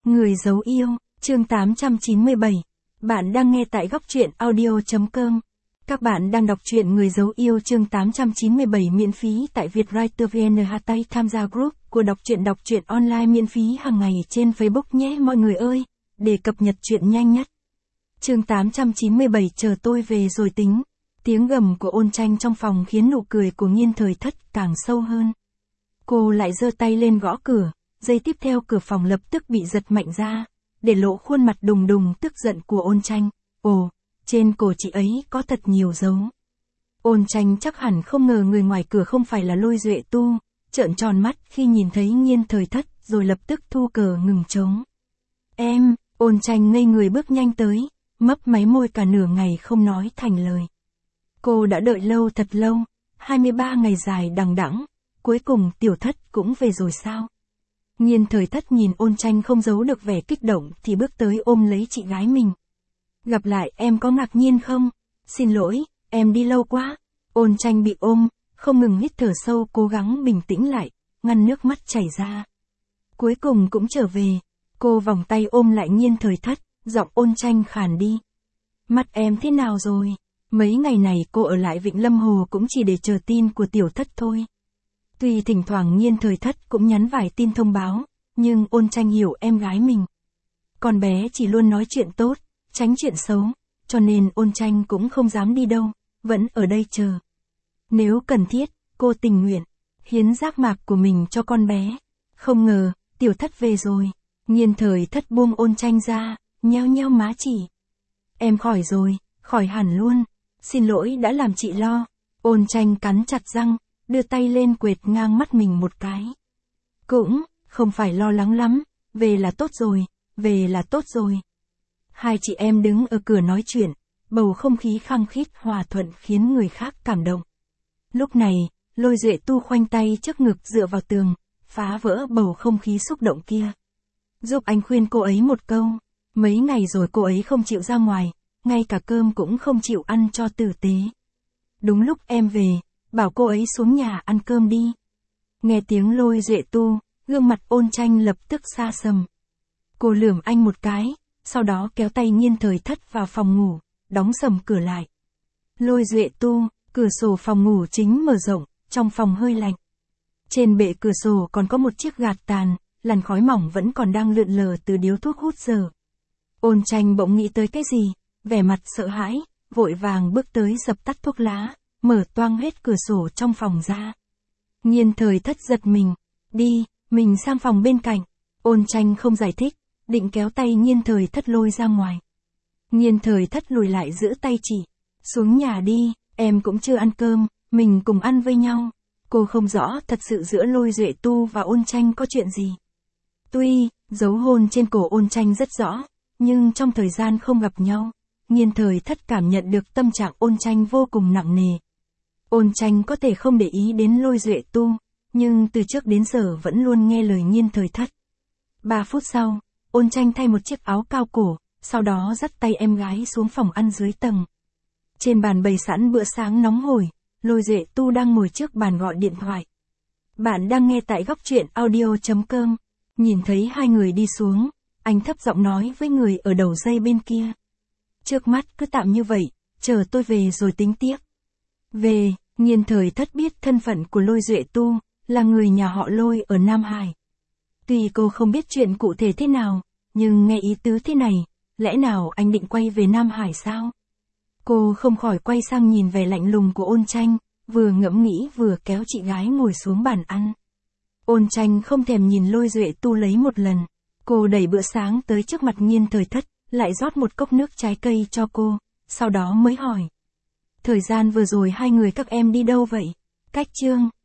Người giấu yêu, chương 897. Bạn đang nghe tại góc truyện audio.com. Các bạn đang đọc truyện Người giấu yêu chương 897 miễn phí tại Vietwriter VN. Hãy tham gia group của đọc truyện online miễn phí hàng ngày trên Facebook nhé mọi người ơi, để cập nhật truyện nhanh nhất. Chương 897 chờ tôi về rồi tính. Tiếng gầm của Ôn Tranh trong phòng khiến nụ cười của Nghiên Thời Thất càng sâu hơn. Cô lại giơ tay lên gõ cửa, giây tiếp theo cửa phòng lập tức bị giật mạnh ra, để lộ khuôn mặt đùng đùng tức giận của Ôn Tranh. Ồ, trên cổ chị ấy có thật nhiều dấu. Ôn Tranh chắc hẳn không ngờ người ngoài cửa không phải là Lôi Duệ Tu, trợn tròn mắt khi nhìn thấy Nghiên Thời Thất rồi lập tức thu cờ ngừng trống. Em, Ôn Tranh ngây người bước nhanh tới, mấp máy môi cả nửa ngày không nói thành lời. Cô đã đợi lâu thật lâu, 23 ngày dài đằng đẵng, cuối cùng Tiểu Thất cũng về rồi sao? Nghiên Thời Thất nhìn Ôn Tranh không giấu được vẻ kích động thì bước tới ôm lấy chị gái mình. Gặp lại em có ngạc nhiên không? Xin lỗi, em đi lâu quá. Ôn Tranh bị ôm, không ngừng hít thở sâu cố gắng bình tĩnh lại, ngăn nước mắt chảy ra. Cuối cùng cũng trở về, cô vòng tay ôm lại Nghiên Thời Thất, giọng Ôn Tranh khàn đi. Mắt em thế nào rồi? Mấy ngày này cô ở lại Vịnh Lâm Hồ cũng chỉ để chờ tin của Tiểu Thất thôi. Tuy thỉnh thoảng Nghiên Thời Thất cũng nhắn vài tin thông báo, nhưng Ôn Tranh hiểu em gái mình. Con bé chỉ luôn nói chuyện tốt, tránh chuyện xấu, cho nên Ôn Tranh cũng không dám đi đâu, vẫn ở đây chờ. Nếu cần thiết, cô tình nguyện, hiến giác mạc của mình cho con bé. Không ngờ, Tiểu Thất về rồi. Nghiên Thời Thất buông Ôn Tranh ra, nheo nheo má chỉ. Em khỏi rồi, khỏi hẳn luôn. Xin lỗi đã làm chị lo. Ôn Tranh cắn chặt răng, đưa tay lên quệt ngang mắt mình một cái. Cũng, không phải lo lắng lắm, về là tốt rồi, về là tốt rồi. Hai chị em đứng ở cửa nói chuyện, bầu không khí khăng khít hòa thuận khiến người khác cảm động. Lúc này, Lôi Duệ Tu khoanh tay trước ngực dựa vào tường, phá vỡ bầu không khí xúc động kia. Giúp anh khuyên cô ấy một câu, mấy ngày rồi cô ấy không chịu ra ngoài, ngay cả cơm cũng không chịu ăn cho tử tế. Đúng lúc em về, bảo cô ấy xuống nhà ăn cơm đi. Nghe tiếng Lôi Duệ Tu, gương mặt Ôn Tranh lập tức xa sầm. Cô lườm anh một cái, sau đó kéo tay Nghiên Thời Thất vào phòng ngủ, đóng sầm cửa lại. Lôi Duệ Tu, cửa sổ phòng ngủ chính mở rộng, trong phòng hơi lạnh. Trên bệ cửa sổ còn có một chiếc gạt tàn, làn khói mỏng vẫn còn đang lượn lờ từ điếu thuốc hút dở. Ôn Tranh bỗng nghĩ tới cái gì, vẻ mặt sợ hãi, vội vàng bước tới dập tắt thuốc lá, mở toang hết cửa sổ trong phòng ra. Nghiên Thời Thất giật mình, đi, mình sang phòng bên cạnh. Ôn Tranh không giải thích, định kéo tay Nghiên Thời Thất lôi ra ngoài. Nghiên Thời Thất lùi lại giữ tay chị, xuống nhà đi, em cũng chưa ăn cơm, mình cùng ăn với nhau. Cô không rõ thật sự giữa Lôi Duệ Tu và Ôn Tranh có chuyện gì. Tuy, dấu hôn trên cổ Ôn Tranh rất rõ, nhưng trong thời gian không gặp nhau, Nghiên Thời Thất cảm nhận được tâm trạng Ôn Tranh vô cùng nặng nề. Ôn Tranh có thể không để ý đến Lôi Duệ Tu, nhưng từ trước đến giờ vẫn luôn nghe lời Nghiên Thời Thất. 3 phút sau, Ôn Tranh thay một chiếc áo cao cổ, sau đó dắt tay em gái xuống phòng ăn dưới tầng. Trên bàn bày sẵn bữa sáng nóng hổi, Lôi Duệ Tu đang ngồi trước bàn gọi điện thoại. Bạn đang nghe tại góc truyện audio.com. Nhìn thấy hai người đi xuống, anh thấp giọng nói với người ở đầu dây bên kia. Trước mắt cứ tạm như vậy, chờ tôi về rồi tính tiếp. Về, Nghiên Thời Thất biết thân phận của Lôi Duệ Tu, là người nhà họ Lôi ở Nam Hải. Tuy cô không biết chuyện cụ thể thế nào, nhưng nghe ý tứ thế này, lẽ nào anh định quay về Nam Hải sao? Cô không khỏi quay sang nhìn vẻ lạnh lùng của Ôn Tranh, vừa ngẫm nghĩ vừa kéo chị gái ngồi xuống bàn ăn. Ôn Tranh không thèm nhìn Lôi Duệ Tu lấy một lần, cô đẩy bữa sáng tới trước mặt Nghiên Thời Thất, lại rót một cốc nước trái cây cho cô, sau đó mới hỏi. Thời gian vừa rồi hai người các em đi đâu vậy? Cách Chương,